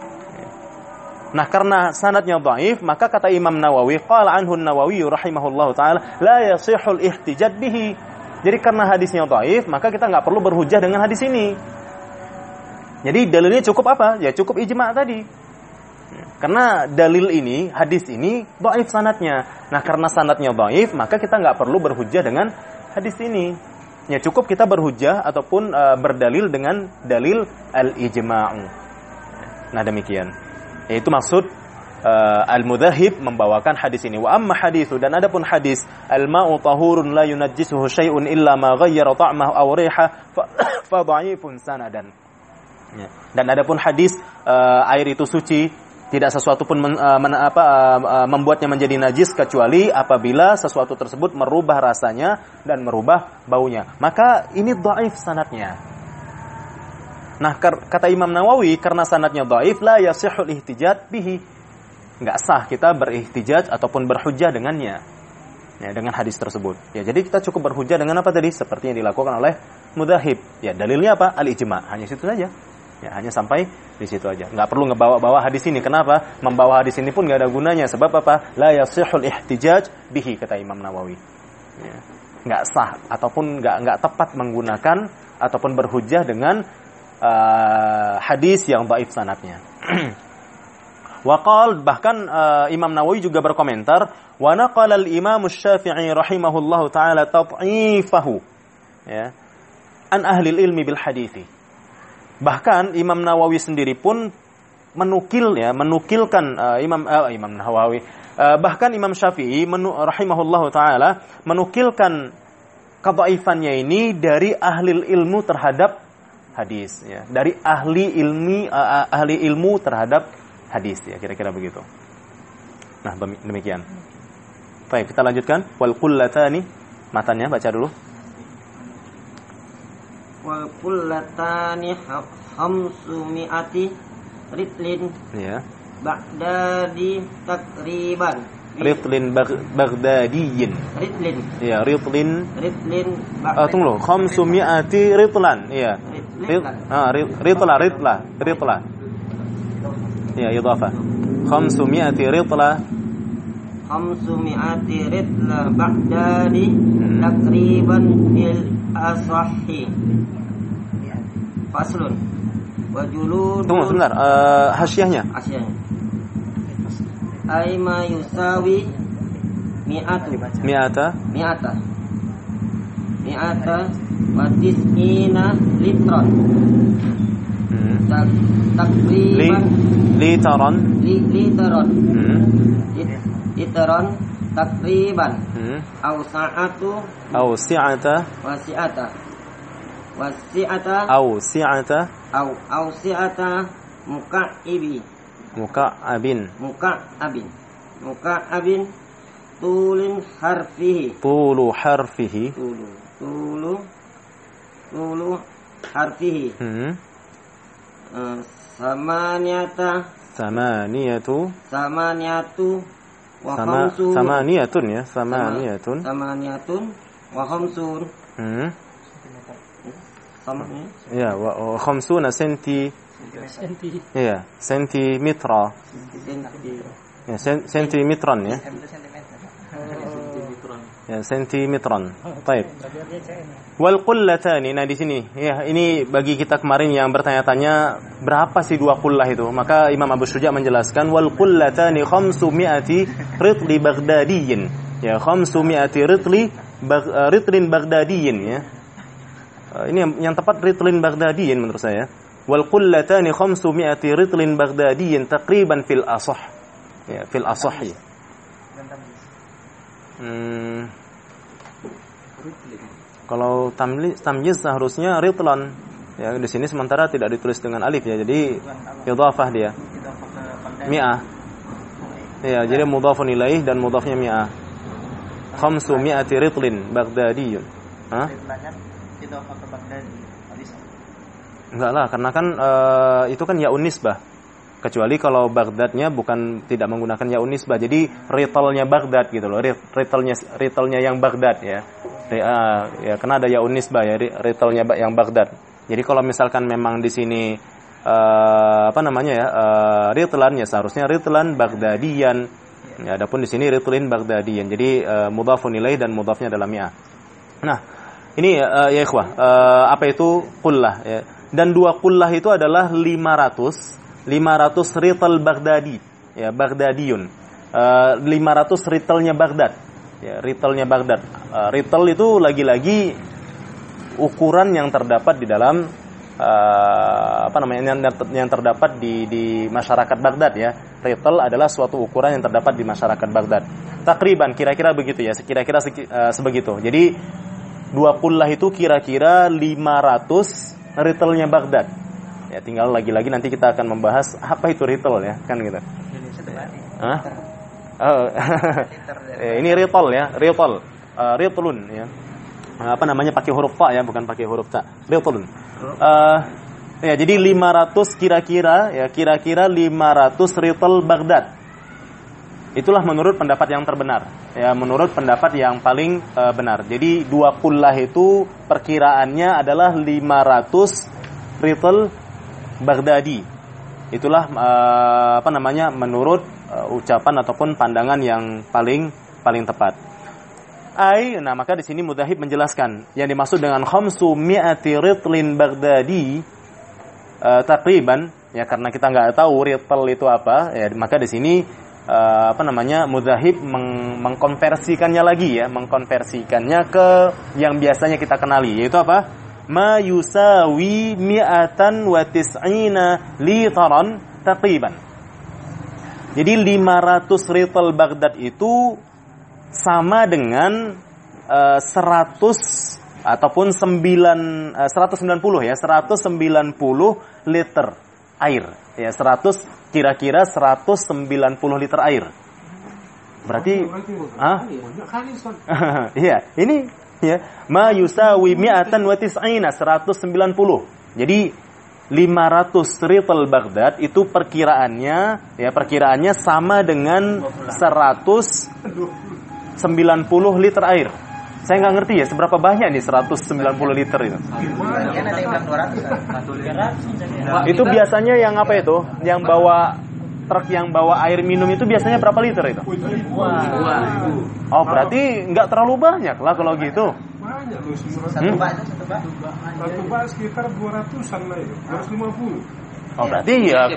Nah, karena sanadnya dhaif, maka kata Imam Nawawi, qala anhu an-Nawawi rahimahullahu taala, la yasihul ihtijaj bihi. Jadi karena hadisnya dhaif, maka kita enggak perlu berhujjah dengan hadis ini. Jadi dalilnya cukup apa? Ya cukup ijma' tadi. Karena dalil ini, hadis ini dhaif sanadnya. Nah, karena sanadnya dhaif, maka kita enggak perlu berhujjah dengan hadis ini. Ya cukup kita berhujjah ataupun berdalil dengan dalil al-ijma'u. Nah, demikian. Yaitu maksud al-mudhahib membawakan hadis ini. Wa amma haditsu, dan adapun hadis al-ma'u tahurun la yunajjisuhu syai'un illa ma ghayyara ta'mahu aw riha fa dha'ifun sanadan. Ya. Dan adapun hadis air itu suci, tidak sesuatu pun membuatnya menjadi najis kecuali apabila sesuatu tersebut merubah rasanya dan merubah baunya. Maka ini dhaif sanadnya. Nah, kata Imam Nawawi, karena sanadnya dhaif, la yasihul ihtijaj bihi. Enggak sah kita berihtijaj ataupun berhujjah dengannya. Ya, dengan hadis tersebut. Ya, jadi kita cukup berhujjah dengan apa tadi? Seperti yang dilakukan oleh mudhahib. Ya, dalilnya apa? Al-ijma'. Hanya situ saja. Ya, hanya sampai di situ aja. Enggak perlu ngebawa-bawa hadis ini. Kenapa? Membawa hadis ini pun enggak ada gunanya. Sebab apa? La yasihul ihtijaj bihi, kata Imam Nawawi. Ya, enggak sah ataupun enggak tepat menggunakan ataupun berhujjah dengan hadis yang dhaif sanadnya. Waqal, bahkan Imam Nawawi juga berkomentar, wa naqala al-Imam Asy-Syafi'i rahimahullahu taala tad'ifahu ya an ahli ilmi bil hadithi. Bahkan Imam Nawawi sendiri pun menukilkan Imam Nawawi, bahkan Imam Syafi'i rahimahullahu taala menukilkan kedhaifannya ini dari ahli ilmu terhadap hadis ya, dari ahli ilmu terhadap hadis ya, kira-kira begitu. Nah, demikian. Baik, kita lanjutkan. Wal qullatani, matanya baca dulu. Wal qullatani khamsumi'ati ritlin ya. Baghdadi takriban. Ritlin Baghdadiyin. Ritlin. Ya, ritlin. Tunggu, 500 ritlan. Iya. Ritla. Ya, idhafah. 500 ritla. 500 ritla Baghdadi takriban bil asahhi. Faslun. Wajulud. Tunggu sebentar, hasyahnya. Aima yusawi mi'ata watis'ina litron takriban literon takriban wasi'ata muka'abin tulu harfihi samaniyatu wa khamsun samaniyatun wa khamsun ya wa khamsuna sentimetra ya, sentimetron ya. Ya, sentimetron. Baik. Wal qullatani. Nah, di sini ya, ini bagi kita kemarin yang bertanya-tanya berapa sih 2 qullah itu? Maka Imam Abu Syuja menjelaskan wal qullatani 500 ritli baghdadiyin. Ya, 500 ritlin baghdadiyin ya. Ini yang tepat ritlin baghdadiyin menurut saya. Wal qullatani 500 ritlin baghdadiyin taqriban fil asah. Ya, fil asah. Kalau tamyiz seharusnya ritlan. Ya, di sini sementara tidak ditulis dengan alif ya. Jadi idhafah dia. Mi'ah. Ya, jadi mudhafun ilaih dan mudhafnya mi'ah. 500 ritlin baghdadiyun. Hah? Idhafah ke Baghdadi. Enggak lah, karena kan itu kan ya unisbah. Kecuali kalau Baghdadnya bukan tidak menggunakan yaun nisbah. Jadi retailnya Baghdad gitu loh. Retailnya yang Baghdad ya. Ya karena ada yaun nisbah ya, retailnya yang Baghdad. Jadi kalau misalkan memang di sini ritlan ya seharusnya ritlan Baghdadian. Ya, adapun di sini ritlin Baghdadian. Jadi mudhafun ilaih dan mudhafnya adalah mi'ah. Nah, ini ya ikhwah, apa itu qullah ya. Dan 2 qullah itu adalah 500 rital Baghdadi ya, Baghdadiun. 500 retailnya Baghdad. Ya, retailnya Baghdad. Retail itu lagi-lagi ukuran yang terdapat di dalam yang terdapat di masyarakat Baghdad ya. Retail adalah suatu ukuran yang terdapat di masyarakat Baghdad. Takriban kira-kira begitu ya, kira-kira sebegitu. Jadi 2 qullah itu kira-kira 500 retailnya Baghdad. Ya, tinggal lagi-lagi nanti kita akan membahas apa itu retail ya, kan gitu. Hah? Ini retail ya, retailun ya. Pakai huruf fa ya, bukan pakai huruf ta. Retailun. Ya, jadi 500 kira-kira 500 retail Baghdad. Itulah menurut pendapat yang terbenar. Ya, menurut pendapat yang paling benar. Jadi 2 qullah itu perkiraannya adalah 500 retail Baghdadi. Itulah menurut ucapan ataupun pandangan yang paling tepat. Nah maka di sini Mudhahib menjelaskan yang dimaksud dengan khamsu mi'ati ritlin Baghdadi takriban ya, karena kita nggak tahu rital itu apa ya, maka di sini Mudhahib mengkonversikannya lagi ya, mengkonversikannya ke yang biasanya kita kenali, yaitu apa? Ma yusawi mi'atan wa tis'ina litaran takriban. Jadi 500 rital Baghdad itu sama dengan 100 ataupun 190 ya, 190 liter air. Ya, kira-kira 190 liter air. Berarti iya, ini ya, ma yusawi mi'atan wa tis'ina 190. Jadi 500 rital Baghdad itu perkiraannya sama dengan 190 liter air. Saya nggak ngerti ya seberapa banyak nih 190 liter itu. Itu biasanya yang apa itu? Yang bawa truk yang bawa air minum itu biasanya berapa liter itu? Oh, berarti nggak terlalu banyak lah kalau gitu. Satu bak sekitar 200-an lah itu, 250. Oh, berarti ya.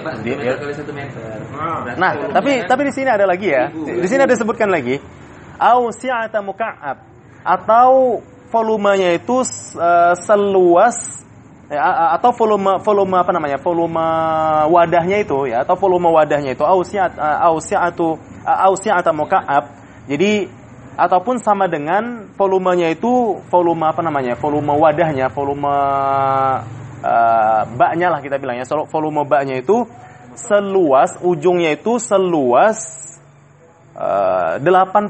Nah, tapi di sini ada lagi ya. Di sini ada disebutkan lagi. Au si'ata muka'ab, atau volumenya itu seluas atau volume volume wadahnya itu ya, atau volume wadahnya itu au si'ata muka'ab. Jadi ataupun sama dengan volumenya itu volume volume wadahnya, volume baknya lah kita bilangnya. Volume baknya itu seluas, ujungnya itu seluas 58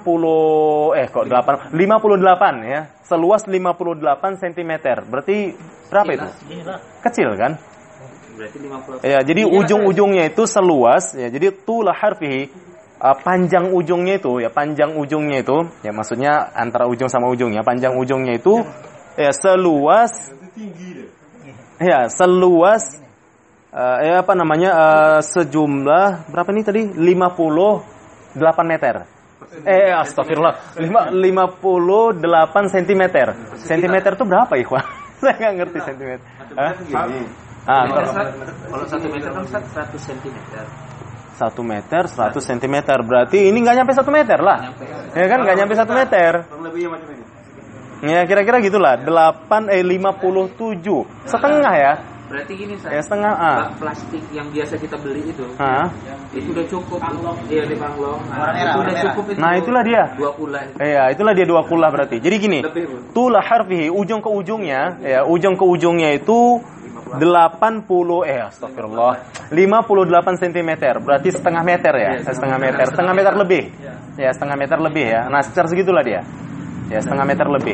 ya, seluas 58 cm. Berarti berapa itu? Kecil kan? Berarti 50. Ya, jadi ujung-ujungnya itu seluas ya. Jadi tulah harfihi, panjang ujungnya itu ya, maksudnya antara ujung sama ujung ya, panjang ujungnya itu ya seluas sejumlah berapa ini tadi? 58 meter. Astagfirullah. 58 cm. Centimeter itu berapa, Ikhwan? Saya nggak ngerti sentimeter. Kalau 1 meter kan 100 cm. 1 meter 100 cm. Berarti ini nggak nyampe 1 meter lah. Ya kan, nggak nyampe 1 meter. Ya kira-kira gitulah. 57 setengah ya. Berarti gini ya, setengah plastik yang biasa kita beli itu udah cukup. Iya, di Panglong. Itu udah cukup itu. Nah, itulah dia. 2 kullah. Iya, itulah dia 2 kullah berarti. Jadi gini, tulah harfihi, ujung ke ujungnya itu 58 cm. Berarti setengah meter ya. Setengah meter lebih. Ya, setengah meter lebih ya. Nah, sekitar segitulah dia. Ya, setengah meter lebih.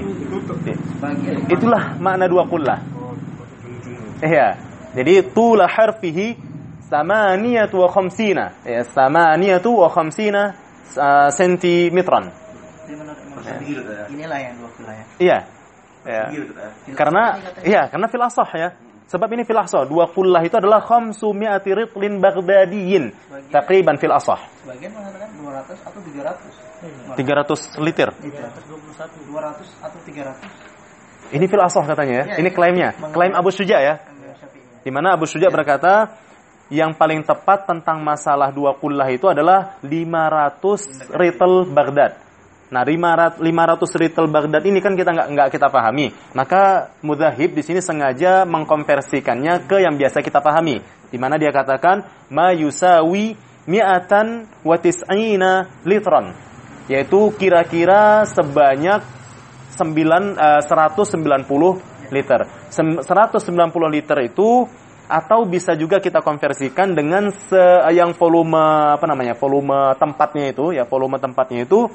Itulah makna 2 kullah. Iya. Jadi tulah harfihi samaniyatu wa khamsina. Ya, samaniyatu wa khamsina sentimetran. Inilah yang 20 ya. Iya. Ya. Karena fil asah ya. Sebab ini fil asah, 2 kullah itu adalah 500 ritlin baghdadiyin. Taqriban fil asah. Sebagian mengatakan 200 atau 300. 300 liter. 321, 200 atau 300. Ini fil asah katanya ya. Ini klaimnya. Klaim Abu Syuja ya. Di mana Abu Syuja berkata yang paling tepat tentang masalah 2 kullah itu adalah 500 ritel Baghdad. Nah, 500 ritel Baghdad ini kan kita nggak kita pahami. Maka Mudzahib di sini sengaja mengkonversikannya ke yang biasa kita pahami. Di mana dia katakan ma yusawi mi'atan wa tis'ina litran. Yaitu kira-kira sebanyak 190 liter. 190 liter itu atau bisa juga kita konversikan dengan yang volume volume tempatnya itu ya, volume tempatnya itu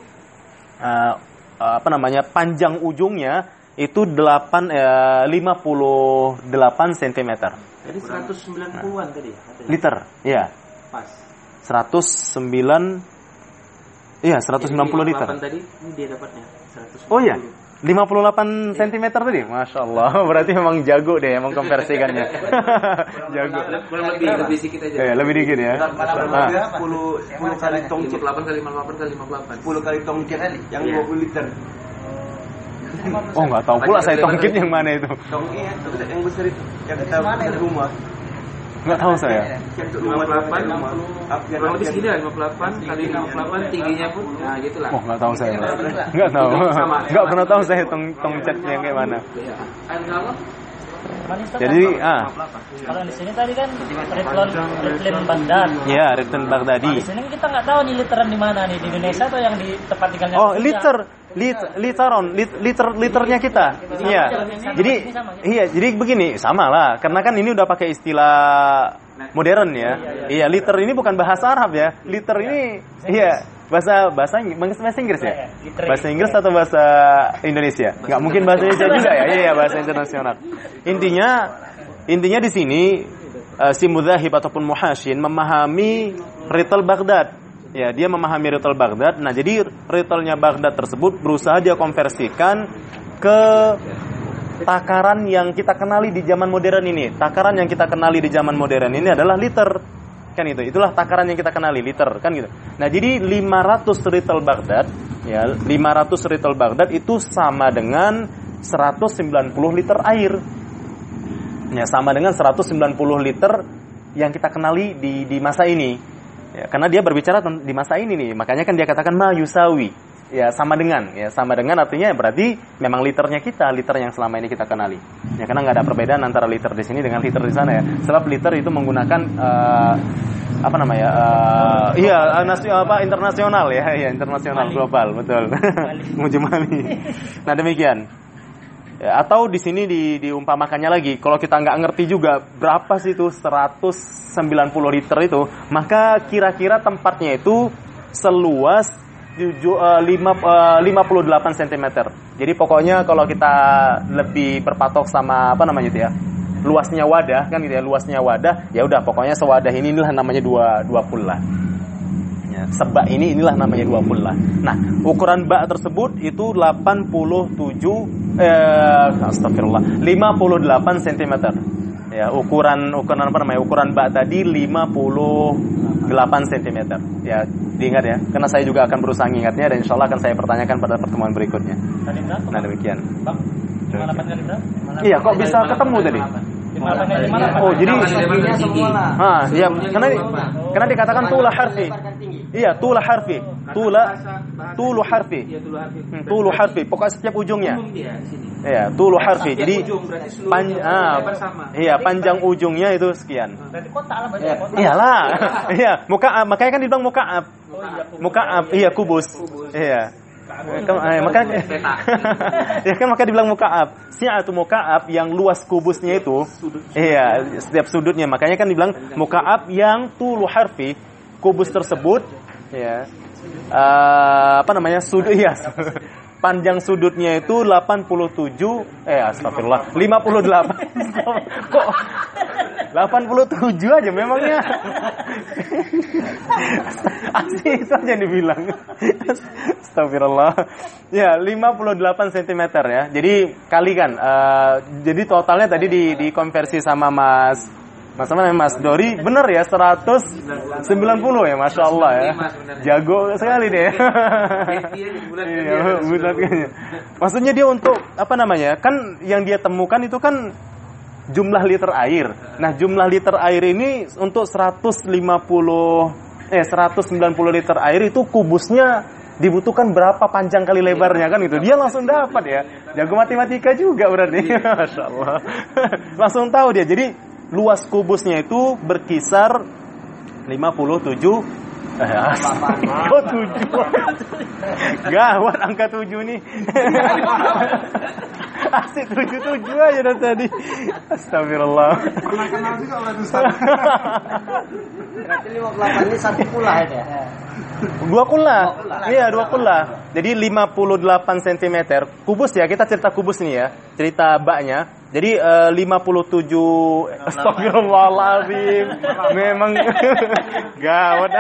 panjang ujungnya itu 58 cm. Jadi 190-an tadi ya? Liter, ya. Pas. 190 liter. Tadi ini dia dapatnya 190. Oh iya. 58 cm tadi? Masya Allah. Berarti memang jago deh emang konversikannya. Jago. Lebih sedikit aja. Ya, lebih dikit ya. 10 kali tongcit. 58 kali 58 kali 58. 10 kali tongcit yang 20 liter. Oh, nggak tahu pula saya tongkit yang mana itu. Tongkit yang besar itu yang kita di rumah. Nggak tahu saya. 58 kurang lebih segini lah, 58 kali 58 tingginya pun nah gitulah. Oh, nggak tahu saya. Nggak tahu. Nggak pernah tahu saya tongcat yang kayak mana. Jadi kalau di sini tadi kan Ritlin Baghdad. Iya, Ritlin Baghdadi. Di sini kita nggak tahu nih literan di mana nih, di Indonesia atau yang di tempat tinggalnya. Oh, liternya kita. Iya. Jadi begini, sama lah. Karena kan ini udah pakai istilah modern ya. Iya, liter ini bukan bahasa Arab ya. Liter ini bahasa Inggris ya. Bahasa Inggris atau bahasa Indonesia? Nggak mungkin bahasa Indonesia juga ya. Iya, bahasa internasional. Intinya di sini si Mudzahib ataupun Muhashin memahami ritel Baghdad. Ya, dia memahami ritel Baghdad. Nah, jadi ritelnya Baghdad tersebut berusaha dia konversikan ke takaran yang kita kenali di zaman modern ini. Takaran yang kita kenali di zaman modern ini adalah liter. Kan itu. Itulah takaran yang kita kenali, liter, kan gitu. Nah, jadi 500 ritel Baghdad, ya, 500 ritel Baghdad itu sama dengan 190 liter air. Ya, sama dengan 190 liter yang kita kenali di masa ini. Ya, karena dia berbicara di masa ini nih, makanya kan dia katakan ma yusawi. Ya, sama dengan artinya berarti memang liternya kita, liter yang selama ini kita kenali. Ya, karena nggak ada perbedaan antara liter di sini dengan liter di sana ya. Sebab liter itu menggunakan internasional ya, internasional global, betul. Mujmali. Nah, demikian. Ya, atau di sini diumpamakannya lagi, kalau kita nggak ngerti juga berapa sih itu 190 liter itu, maka kira-kira tempatnya itu seluas 58 cm. Jadi pokoknya kalau kita lebih berpatok sama luasnya wadah kan gitu ya, luasnya wadah, ya udah pokoknya sewadah inilah namanya 2 kullah. Ya, sebak inilah namanya 2 kullah. Nah, ukuran bak tersebut itu 58 cm. Ya, ukuran bak tadi 58 cm. Ya, diingat ya, karena saya juga akan berusaha mengingatnya dan insyaallah akan saya pertanyakan pada pertemuan berikutnya. Nah, demikian. Bang, 58 kali berapa? Iya, kok bisa ketemu tadi? Oh, jadi ya, karena dikatakan tulah harfi. Iya, tulah harfi. Tulu harfi. Pokoknya setiap ujungnya. Iya, tulu harfi. Jadi panjang ujungnya itu sekian. Berarti kotak lah berarti. Iyalah. Iya, mukaab, makanya kan dibilang mukaab. Mukaab, iya kubus. Iya. Makanya ya kan maka dibilang mukaab. Si'atu mukaab yang luas kubusnya itu. Iya, setiap sudutnya. Makanya kan dibilang mukaab yang tulu harfi, kubus tersebut ya. Sudut ya. Panjang sudutnya itu 87 astagfirullah 58. Kok 87 aja memangnya. Asli itu aja dibilang. Astagfirullah. Ya, 58 cm ya. Jadi kalikan. Jadi totalnya tadi dikonversi sama Mas Dori, bener ya 190 ya, Masya Allah ya. Jago sekali deh. Iya, bulat kayaknya. Maksudnya dia untuk apa namanya? Kan yang dia temukan itu kan jumlah liter air. Nah, jumlah liter air ini untuk 190 liter air itu kubusnya dibutuhkan berapa panjang kali lebarnya kan gitu. Dia langsung dapat ya. Jago matematika juga berarti. Masya Allah. Langsung tahu dia. Jadi luas kubusnya itu berkisar 57 kok 7 gawat angka 7 nih. Asik 77 aja dari tadi. Astagfirullah. Pernah kenal juga oleh Ustaz. Berarti 58 ini satu kula ya? Dua kula. Iya, 2 kula. Jadi 58 cm kubus ya, kita cerita kubus nih ya. Cerita baknya. Jadi 57 astagfirullahaladzim. Memang gawat.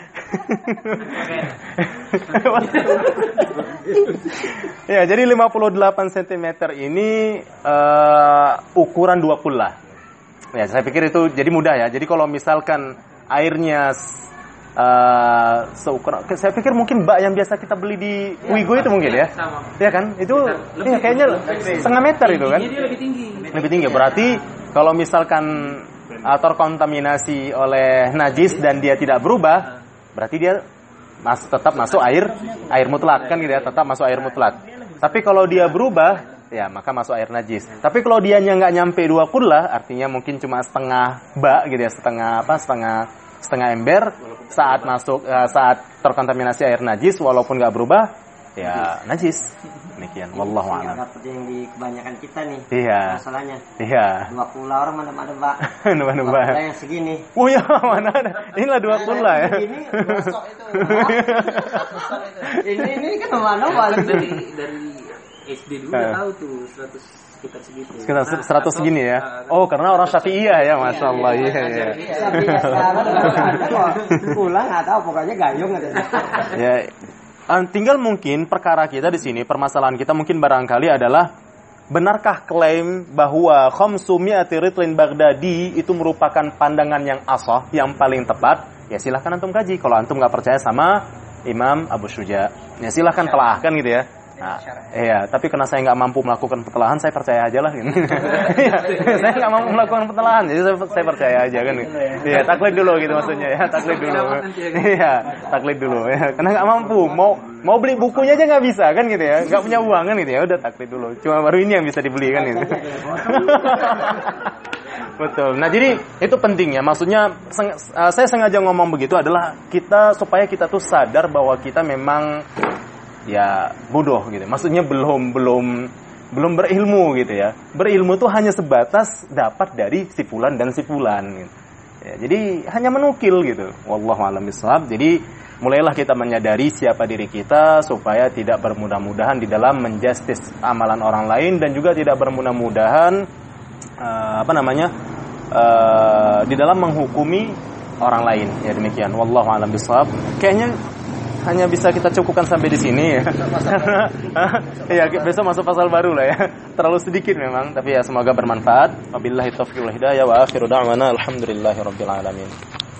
Ya, jadi 58 cm ini ukuran 2 kula. Ya, saya pikir itu jadi mudah ya. Jadi kalau misalkan airnya seukuran, saya pikir mungkin bak yang biasa kita beli di Wigo itu mungkin ya. Ya kan? Itu ya, kayaknya setengah meter itu kan. Lebih tinggi. Berarti kalau misalkan terkontaminasi oleh najis dan dia tidak berubah, berarti dia tetap masuk air mutlak kan gitu ya, tetap masuk air mutlak. Tapi kalau dia berubah, ya maka masuk air najis. Tapi kalau dianya nggak nyampe 2 kula, artinya mungkin cuma setengah bak gitu ya, setengah ember saat terkontaminasi air najis, walaupun nggak berubah, ya najis. Demikian, wallahu a'lam. Seperti yang di kebanyakan kita nih. Iya. Masalahnya. Iya. 2 kula orang mana bak. Mana bak. Yang segini. Oh ya, mana ada. Inilah 2 kula ya. Ini gosok itu. Ini kan mana balik dari SD dulu udah tahu tuh 100 sekitar segitu. Sekitar 100 segini ya. Oh, karena orang Syafi'iyah ya, Masya Allah. Iya. Syafi'iyah sekarang ada kok. Pulang nggak tahu, pokoknya gayung aja. Ya. Tinggal mungkin perkara kita di sini, permasalahan kita mungkin barangkali adalah benarkah klaim bahwa khamsu mi'ati ritlin Baghdadi itu merupakan pandangan yang ashah, yang paling tepat? Ya silahkan antum kaji. Kalau antum nggak percaya sama Imam Abu Syuja, ya silahkan telah kan gitu ya. Nah, iya, tapi karena saya nggak mampu melakukan petelahan, saya percaya aja lah. Saya nggak mampu melakukan petelahan, jadi saya percaya aja kan. Iya, taklid dulu gitu maksudnya ya, taklid dulu. Iya, taklid dulu ya. Karena nggak mampu, mau beli bukunya aja nggak bisa kan gitu ya, nggak punya uang kan gitu ya, udah taklid dulu. Cuma baru ini yang bisa dibeli kan gitu. Betul. Nah, jadi itu pentingnya. Maksudnya saya sengaja ngomong begitu adalah supaya kita tuh sadar bahwa kita memang ya bodoh gitu. Maksudnya belum berilmu gitu ya. Berilmu tuh hanya sebatas dapat dari si fulan dan si fulan gitu. Ya, jadi hanya menukil gitu. Wallahu a'lam bishawab. Jadi mulailah kita menyadari siapa diri kita supaya tidak bermudah-mudahan di dalam menjustis amalan orang lain dan juga tidak bermudah-mudahan di dalam menghukumi orang lain. Ya demikian. Wallahu a'lam bishawab. Kayaknya hanya bisa kita cukupkan sampai di sini ya. Ya, besok masuk pasal baru lah ya. Terlalu sedikit memang, tapi ya semoga bermanfaat. Wabillahi taufiq wal hidayah wa akhiru da'wana alhamdulillahirabbil alamin.